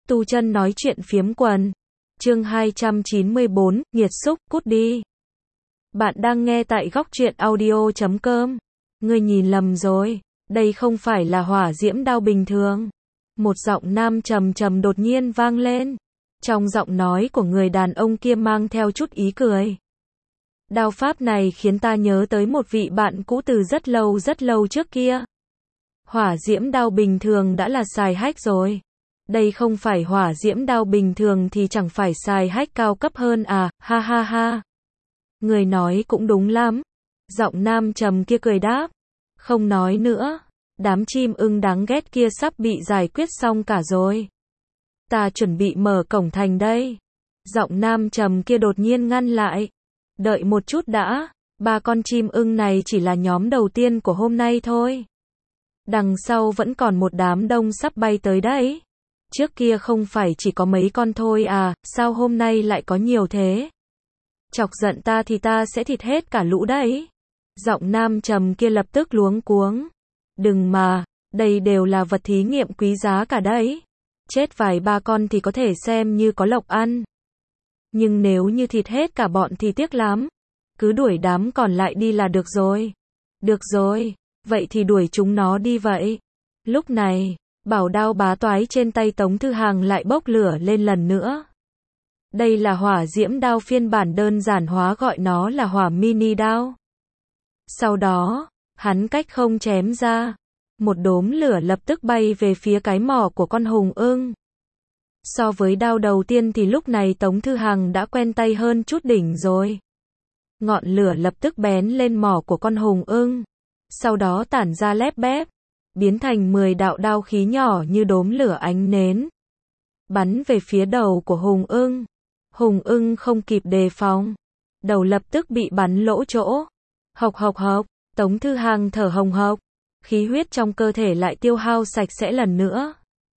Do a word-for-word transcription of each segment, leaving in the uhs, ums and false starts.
Tu Chân nói chuyện phiếm quần. Chương hai trăm chín mươi bốn, nghiệt xúc, cút đi. Bạn đang nghe tại góc truyện audio chấm com. Ngươi nhìn lầm rồi, đây không phải là hỏa diễm đao bình thường. Một giọng nam trầm trầm đột nhiên vang lên. Trong giọng nói của người đàn ông kia mang theo chút ý cười. Đao pháp này khiến ta nhớ tới một vị bạn cũ từ rất lâu rất lâu trước kia. Hỏa diễm đao bình thường đã là xài hách rồi. Đây không phải hỏa diễm đao bình thường thì chẳng phải xài hách cao cấp hơn à, ha ha ha. Người nói cũng đúng lắm. Giọng nam trầm kia cười đáp. Không nói nữa. Đám chim ưng đáng ghét kia sắp bị giải quyết xong cả rồi. Ta chuẩn bị mở cổng thành đây. Giọng nam trầm kia đột nhiên ngăn lại. Đợi một chút đã. Ba con chim ưng này chỉ là nhóm đầu tiên của hôm nay thôi. Đằng sau vẫn còn một đám đông sắp bay tới đấy. Trước kia không phải chỉ có mấy con thôi à, sao hôm nay lại có nhiều thế? Chọc giận ta thì ta sẽ thịt hết cả lũ đấy. Giọng nam trầm kia lập tức luống cuống. Đừng mà, đây đều là vật thí nghiệm quý giá cả đấy. Chết vài ba con thì có thể xem như có lộc ăn. Nhưng nếu như thịt hết cả bọn thì tiếc lắm. Cứ đuổi đám còn lại đi là được rồi. Được rồi, vậy thì đuổi chúng nó đi vậy. Lúc này, bảo đao bá toái trên tay Tống Thư Hàng lại bốc lửa lên lần nữa. Đây là hỏa diễm đao phiên bản đơn giản hóa, gọi nó là hỏa mini đao. Sau đó, hắn cách không chém ra. Một đốm lửa lập tức bay về phía cái mỏ của con hùng ưng. So với đao đầu tiên thì lúc này Tống Thư Hàng đã quen tay hơn chút đỉnh rồi. Ngọn lửa lập tức bén lên mỏ của con hùng ưng. Sau đó tản ra lép bép. Biến thành mười đạo đao khí nhỏ như đốm lửa ánh nến. Bắn về phía đầu của hùng ưng. Hùng ưng không kịp đề phòng. Đầu lập tức bị bắn lỗ chỗ. Hộc hộc hộc, Tống Thư Hàng thở hồng hộc. Khí huyết trong cơ thể lại tiêu hao sạch sẽ lần nữa.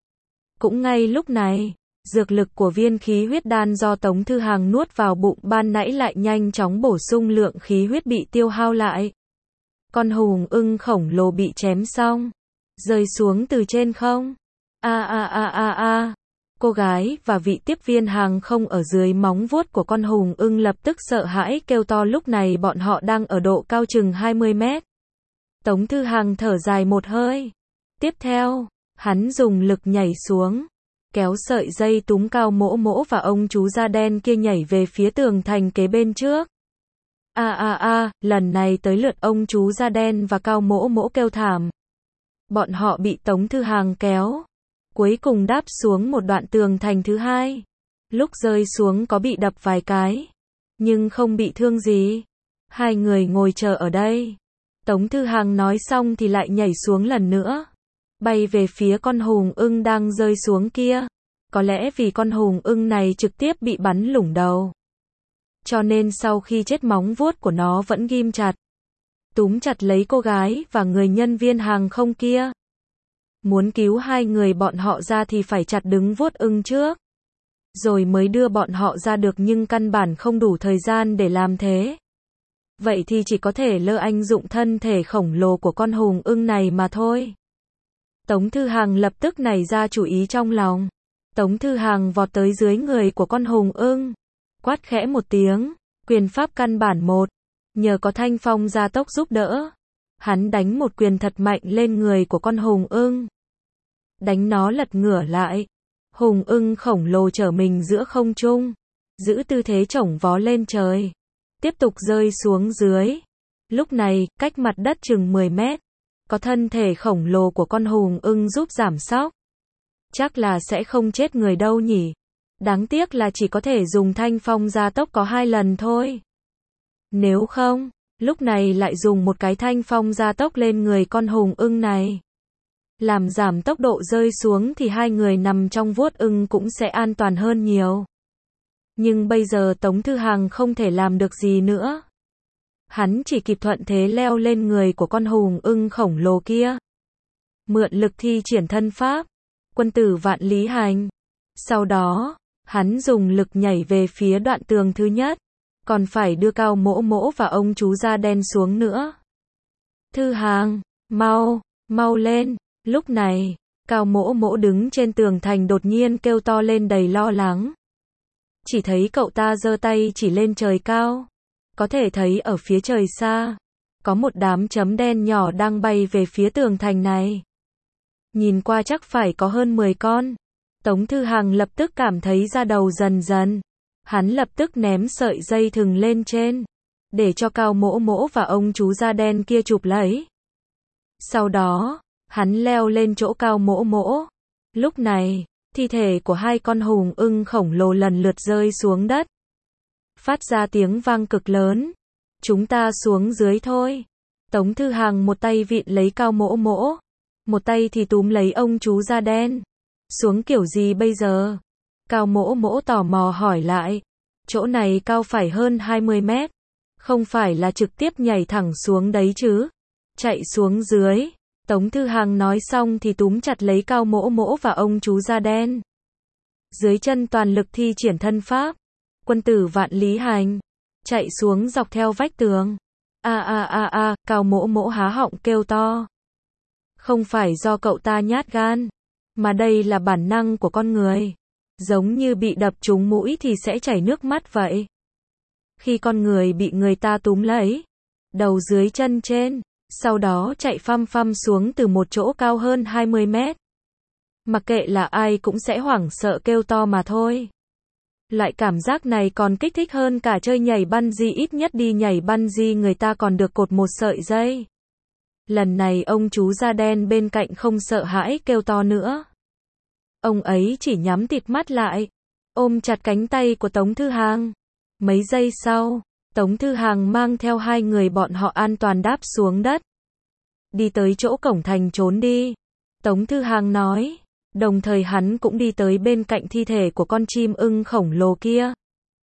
Cũng ngay lúc này, dược lực của viên khí huyết đan do Tống Thư Hàng nuốt vào bụng ban nãy lại nhanh chóng bổ sung lượng khí huyết bị tiêu hao lại. Con hùng ưng khổng lồ bị chém xong. Rơi xuống từ trên không. A a a a a. Cô gái và vị tiếp viên hàng không ở dưới móng vuốt của con hùng ưng lập tức sợ hãi kêu to, lúc này bọn họ đang ở độ cao chừng hai mươi mét. Tống Thư Hàng thở dài một hơi. Tiếp theo, hắn dùng lực nhảy xuống. Kéo sợi dây túm Cao Mỗ Mỗ và ông chú da đen kia nhảy về phía tường thành kế bên trước. A a a, lần này tới lượt ông chú da đen và Cao Mỗ Mỗ kêu thảm. Bọn họ bị Tống Thư Hàng kéo. Cuối cùng đáp xuống một đoạn tường thành thứ hai. Lúc rơi xuống có bị đập vài cái. Nhưng không bị thương gì. Hai người ngồi chờ ở đây. Tống Thư Hàng nói xong thì lại nhảy xuống lần nữa. Bay về phía con hùng ưng đang rơi xuống kia. Có lẽ vì con hùng ưng này trực tiếp bị bắn lủng đầu. Cho nên sau khi chết móng vuốt của nó vẫn ghim chặt. Túm chặt lấy cô gái và người nhân viên hàng không kia. Muốn cứu hai người bọn họ ra thì phải chặt đứng vuốt ưng trước. Rồi mới đưa bọn họ ra được, nhưng căn bản không đủ thời gian để làm thế. Vậy thì chỉ có thể lơ anh dụng thân thể khổng lồ của con hùng ưng này mà thôi. Tống Thư Hàng lập tức nảy ra chủ ý trong lòng. Tống Thư Hàng vọt tới dưới người của con hùng ưng. Quát khẽ một tiếng. Quyền pháp căn bản một. Nhờ có thanh phong gia tốc giúp đỡ. Hắn đánh một quyền thật mạnh lên người của con hùng ưng. Đánh nó lật ngửa lại. Hùng ưng khổng lồ trở mình giữa không trung. Giữ tư thế chổng vó lên trời. Tiếp tục rơi xuống dưới. Lúc này, cách mặt đất chừng mười mét. Có thân thể khổng lồ của con hùng ưng giúp giảm sóc. Chắc là sẽ không chết người đâu nhỉ. Đáng tiếc là chỉ có thể dùng thanh phong gia tốc có hai lần thôi. Nếu không, lúc này lại dùng một cái thanh phong gia tốc lên người con hùng ưng này. Làm giảm tốc độ rơi xuống thì hai người nằm trong vuốt ưng cũng sẽ an toàn hơn nhiều. Nhưng bây giờ Tống Thư Hàng không thể làm được gì nữa. Hắn chỉ kịp thuận thế leo lên người của con hùng ưng khổng lồ kia. Mượn lực thi triển thân pháp. Quân tử vạn lý hành. Sau đó, hắn dùng lực nhảy về phía đoạn tường thứ nhất. Còn phải đưa Cao Mỗ Mỗ và ông chú da đen xuống nữa. Thư Hàng, mau, mau lên. Lúc này, Cao Mỗ Mỗ đứng trên tường thành đột nhiên kêu to lên đầy lo lắng. Chỉ thấy cậu ta giơ tay chỉ lên trời cao. Có thể thấy ở phía trời xa, có một đám chấm đen nhỏ đang bay về phía tường thành này. Nhìn qua chắc phải có hơn mười con. Tống Thư Hằng lập tức cảm thấy da đầu dần dần. Hắn lập tức ném sợi dây thừng lên trên, để cho Cao Mỗ Mỗ và ông chú da đen kia chụp lấy. Sau đó, hắn leo lên chỗ Cao Mỗ Mỗ. Lúc này, thi thể của hai con hùng ưng khổng lồ lần lượt rơi xuống đất. Phát ra tiếng vang cực lớn. Chúng ta xuống dưới thôi. Tống Thư Hằng một tay vịn lấy Cao Mỗ Mỗ, một tay thì túm lấy ông chú da đen. Xuống kiểu gì bây giờ? Cao Mỗ Mỗ tò mò hỏi lại. Chỗ này cao phải hơn hai mươi mét. Không phải là trực tiếp nhảy thẳng xuống đấy chứ? Chạy xuống dưới. Tống Thư Hằng nói xong thì túm chặt lấy Cao Mỗ Mỗ và ông chú da đen. Dưới chân toàn lực thi triển thân pháp. Quân tử vạn lý hành. Chạy xuống dọc theo vách tường. A a a a, Cao Mỗ Mỗ há họng kêu to. Không phải do cậu ta nhát gan, mà đây là bản năng của con người. Giống như bị đập trúng mũi thì sẽ chảy nước mắt vậy. Khi con người bị người ta túm lấy, đầu dưới chân trên, sau đó chạy phăm phăm xuống từ một chỗ cao hơn hai mươi mét. Mặc kệ là ai cũng sẽ hoảng sợ kêu to mà thôi. Loại cảm giác này còn kích thích hơn cả chơi nhảy bungee, ít nhất đi nhảy bungee người ta còn được cột một sợi dây. Lần này ông chú da đen bên cạnh không sợ hãi kêu to nữa. Ông ấy chỉ nhắm tịt mắt lại, ôm chặt cánh tay của Tống Thư Hằng. Mấy giây sau, Tống Thư Hằng mang theo hai người bọn họ an toàn đáp xuống đất. Đi tới chỗ cổng thành trốn đi. Tống Thư Hằng nói. Đồng thời hắn cũng đi tới bên cạnh thi thể của con chim ưng khổng lồ kia.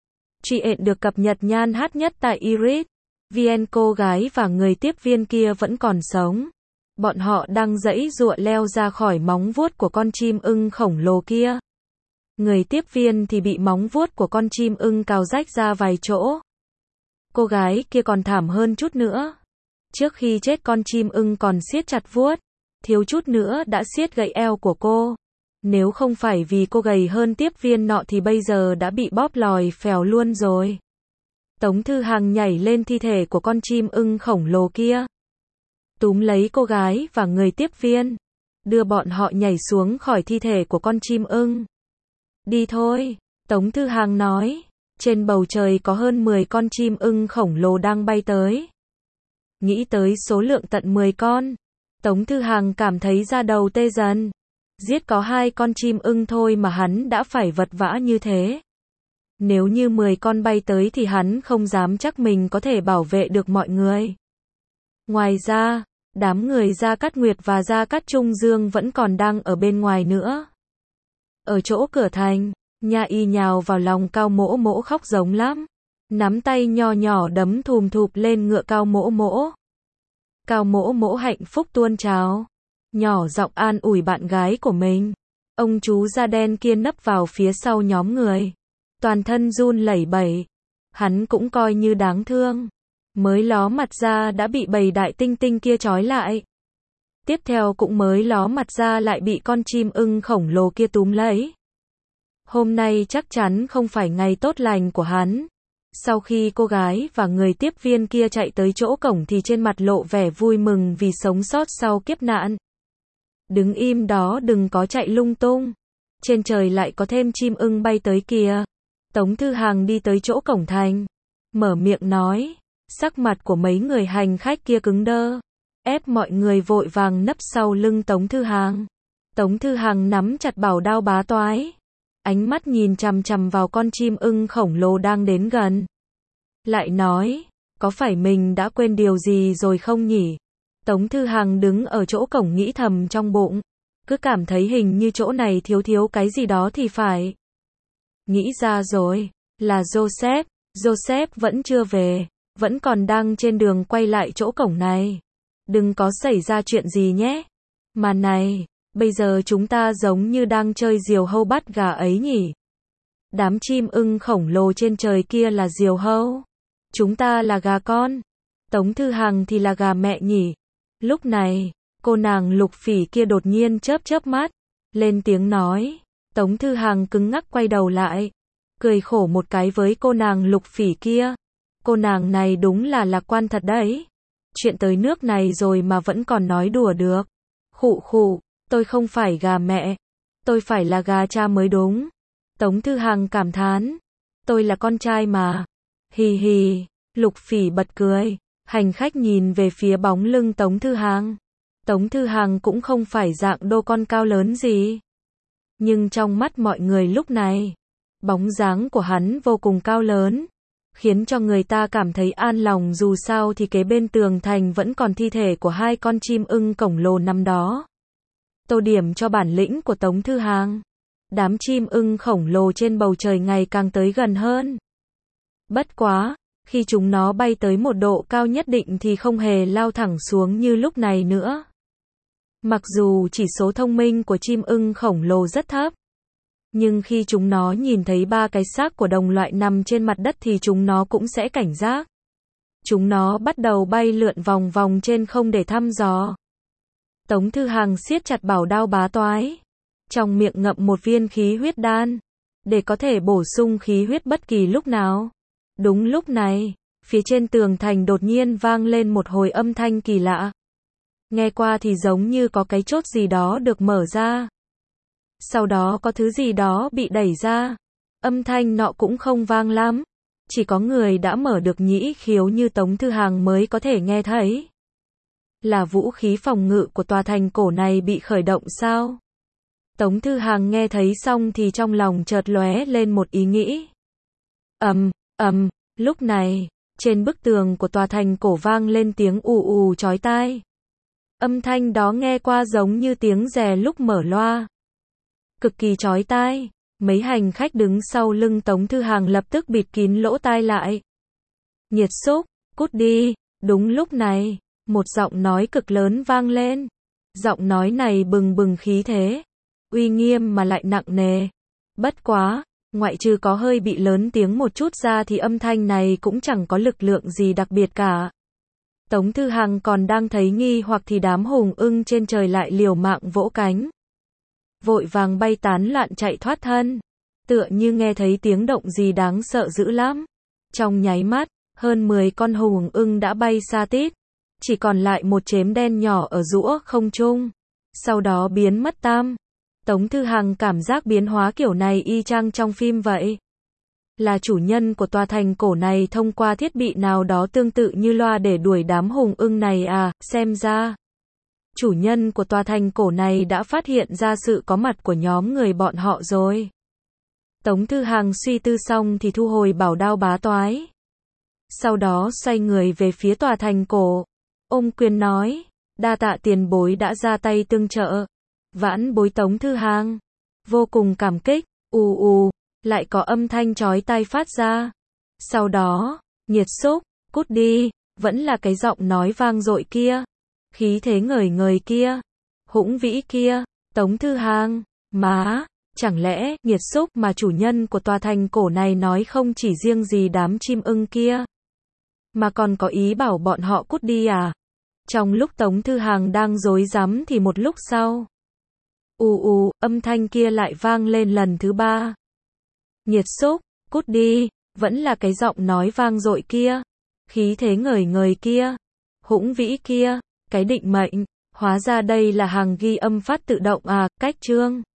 Chuyện được cập nhật nhan hát nhất tại Iris. vê en cô gái và người tiếp viên kia vẫn còn sống. Bọn họ đang giãy giụa leo ra khỏi móng vuốt của con chim ưng khổng lồ kia. Người tiếp viên thì bị móng vuốt của con chim ưng cào rách ra vài chỗ. Cô gái kia còn thảm hơn chút nữa. Trước khi chết con chim ưng còn siết chặt vuốt, thiếu chút nữa đã siết gãy eo của cô. Nếu không phải vì cô gầy hơn tiếp viên nọ thì bây giờ đã bị bóp lòi phèo luôn rồi. Tống Thư Hằng nhảy lên thi thể của con chim ưng khổng lồ kia, túm lấy cô gái và người tiếp viên, đưa bọn họ nhảy xuống khỏi thi thể của con chim ưng. Đi thôi, Tống Thư Hằng nói. Trên bầu trời có hơn mười con chim ưng khổng lồ đang bay tới. Nghĩ tới số lượng tận mười con, Tống Thư Hằng cảm thấy da đầu tê dần. Giết có hai con chim ưng thôi mà hắn đã phải vật vã như thế. Nếu như mười con bay tới thì hắn không dám chắc mình có thể bảo vệ được mọi người. Ngoài ra, đám người Gia Cát Nguyệt và Gia Cát Trung Dương vẫn còn đang ở bên ngoài nữa. Ở chỗ cửa thành, Nha Y nhào vào lòng Cao Mỗ Mỗ khóc giống lắm. Nắm tay nho nhỏ đấm thùm thụp lên ngựa Cao Mỗ Mỗ. Cao Mỗ Mỗ hạnh phúc tuôn trào, nhỏ giọng an ủi bạn gái của mình. Ông chú da đen kia nấp vào phía sau nhóm người, toàn thân run lẩy bẩy. Hắn cũng coi như đáng thương, mới ló mặt ra đã bị bầy đại tinh tinh kia trói lại. Tiếp theo cũng mới ló mặt ra lại bị con chim ưng khổng lồ kia túm lấy. Hôm nay chắc chắn không phải ngày tốt lành của hắn. Sau khi cô gái và người tiếp viên kia chạy tới chỗ cổng thì trên mặt lộ vẻ vui mừng vì sống sót sau kiếp nạn. Đứng im đó, đừng có chạy lung tung. Trên trời lại có thêm chim ưng bay tới kìa. Tống Thư Hằng đi tới chỗ cổng thành, mở miệng nói. Sắc mặt của mấy người hành khách kia cứng đơ, ép mọi người vội vàng nấp sau lưng Tống Thư Hằng. Tống Thư Hằng nắm chặt bảo đao bá toái, ánh mắt nhìn chằm chằm vào con chim ưng khổng lồ đang đến gần. Lại nói, có phải mình đã quên điều gì rồi không nhỉ? Tống Thư Hằng đứng ở chỗ cổng nghĩ thầm trong bụng, cứ cảm thấy hình như chỗ này thiếu thiếu cái gì đó thì phải. Nghĩ ra rồi, là Joseph. Joseph vẫn chưa về, vẫn còn đang trên đường quay lại chỗ cổng này. Đừng có xảy ra chuyện gì nhé. Mà này, bây giờ chúng ta giống như đang chơi diều hâu bắt gà ấy nhỉ? Đám chim ưng khổng lồ trên trời kia là diều hâu, chúng ta là gà con, Tống Thư Hằng thì là gà mẹ nhỉ? Lúc này, Cô nàng Lục Phỉ kia đột nhiên chớp chớp mắt, lên tiếng nói. Tống Thư Hàng cứng ngắc quay đầu lại, cười khổ một cái với cô nàng Lục Phỉ kia. Cô nàng này đúng là lạc quan thật đấy. Chuyện tới nước này rồi mà vẫn còn nói đùa được. Khụ khụ, tôi không phải gà mẹ, tôi phải là gà cha mới đúng. Tống Thư Hàng cảm thán, tôi là con trai mà. Hì hì, Lục Phỉ bật cười, hành khách nhìn về phía bóng lưng Tống Thư Hàng. Tống Thư Hàng cũng không phải dạng đô con cao lớn gì. Nhưng trong mắt mọi người lúc này, bóng dáng của hắn vô cùng cao lớn, khiến cho người ta cảm thấy an lòng, dù sao thì kế bên tường thành vẫn còn thi thể của hai con chim ưng khổng lồ năm đó. Tô điểm cho bản lĩnh của Tống Thư Hàng. Đám chim ưng khổng lồ trên bầu trời ngày càng tới gần hơn. Bất quá, khi chúng nó bay tới một độ cao nhất định thì không hề lao thẳng xuống như lúc này nữa. Mặc dù chỉ số thông minh của chim ưng khổng lồ rất thấp, nhưng khi chúng nó nhìn thấy ba cái xác của đồng loại nằm trên mặt đất thì chúng nó cũng sẽ cảnh giác. Chúng nó bắt đầu bay lượn vòng vòng trên không để thăm dò. Tống Thư Hàng siết chặt bảo đao bá toái, trong miệng ngậm một viên khí huyết đan, để có thể bổ sung khí huyết bất kỳ lúc nào. Đúng lúc này, phía trên tường thành đột nhiên vang lên một hồi âm thanh kỳ lạ. Nghe qua thì giống như có cái chốt gì đó được mở ra. Sau đó có thứ gì đó bị đẩy ra. Âm thanh nọ cũng không vang lắm. Chỉ có người đã mở được nhĩ khiếu như Tống Thư Hàng mới có thể nghe thấy. Là vũ khí phòng ngự của tòa thành cổ này bị khởi động sao? Tống Thư Hàng nghe thấy xong thì trong lòng chợt lóe lên một ý nghĩ. Ầm, ầm, lúc này, trên bức tường của tòa thành cổ vang lên tiếng ù ù chói tai. Âm thanh đó nghe qua giống như tiếng rè lúc mở loa. Cực kỳ chói tai, mấy hành khách đứng sau lưng Tống Thư Hàng lập tức bịt kín lỗ tai lại. Nhiệt xúc, cút đi. Đúng lúc này, một giọng nói cực lớn vang lên. Giọng nói này bừng bừng khí thế, uy nghiêm mà lại nặng nề. Bất quá, ngoại trừ có hơi bị lớn tiếng một chút ra thì âm thanh này cũng chẳng có lực lượng gì đặc biệt cả. Tống Thư Hàng còn đang thấy nghi hoặc thì đám hùng ưng trên trời lại liều mạng vỗ cánh, vội vàng bay tán loạn chạy thoát thân, tựa như nghe thấy tiếng động gì đáng sợ dữ lắm. Trong nháy mắt, hơn mười con hùng ưng đã bay xa tít, chỉ còn lại một chếm đen nhỏ ở giữa không trung, sau đó biến mất tăm. Tống Thư Hàng cảm giác biến hóa kiểu này y chang trong phim vậy. Là chủ nhân của tòa thành cổ này thông qua thiết bị nào đó tương tự như loa để đuổi đám hùng ưng này à, xem ra chủ nhân của tòa thành cổ này đã phát hiện ra sự có mặt của nhóm người bọn họ rồi. Tống Thư Hàng suy tư xong thì thu hồi bảo đao bá toái. Sau đó xoay người về phía tòa thành cổ, ôm quyền nói, đa tạ tiền bối đã ra tay tương trợ. Vãn bối Tống Thư Hàng vô cùng cảm kích. Ù ù, lại có âm thanh chói tai phát ra. Sau đó, nhiệt xúc, cút đi, vẫn là cái giọng nói vang dội kia, khí thế ngời ngời kia, hũng vĩ kia. Tống Thư Hàng, má, chẳng lẽ nhiệt xúc mà chủ nhân của tòa thành cổ này nói không chỉ riêng gì đám chim ưng kia, mà còn có ý bảo bọn họ cút đi à? Trong lúc Tống Thư Hàng đang rối rắm thì một lúc sau, ù ù, âm thanh kia lại vang lên lần thứ ba. Nhiệt xúc, cút đi, vẫn là cái giọng nói vang dội kia, khí thế ngời ngời kia, hũng vĩ kia. Cái định mệnh, hóa ra đây là hàng ghi âm phát tự động à, cách chương.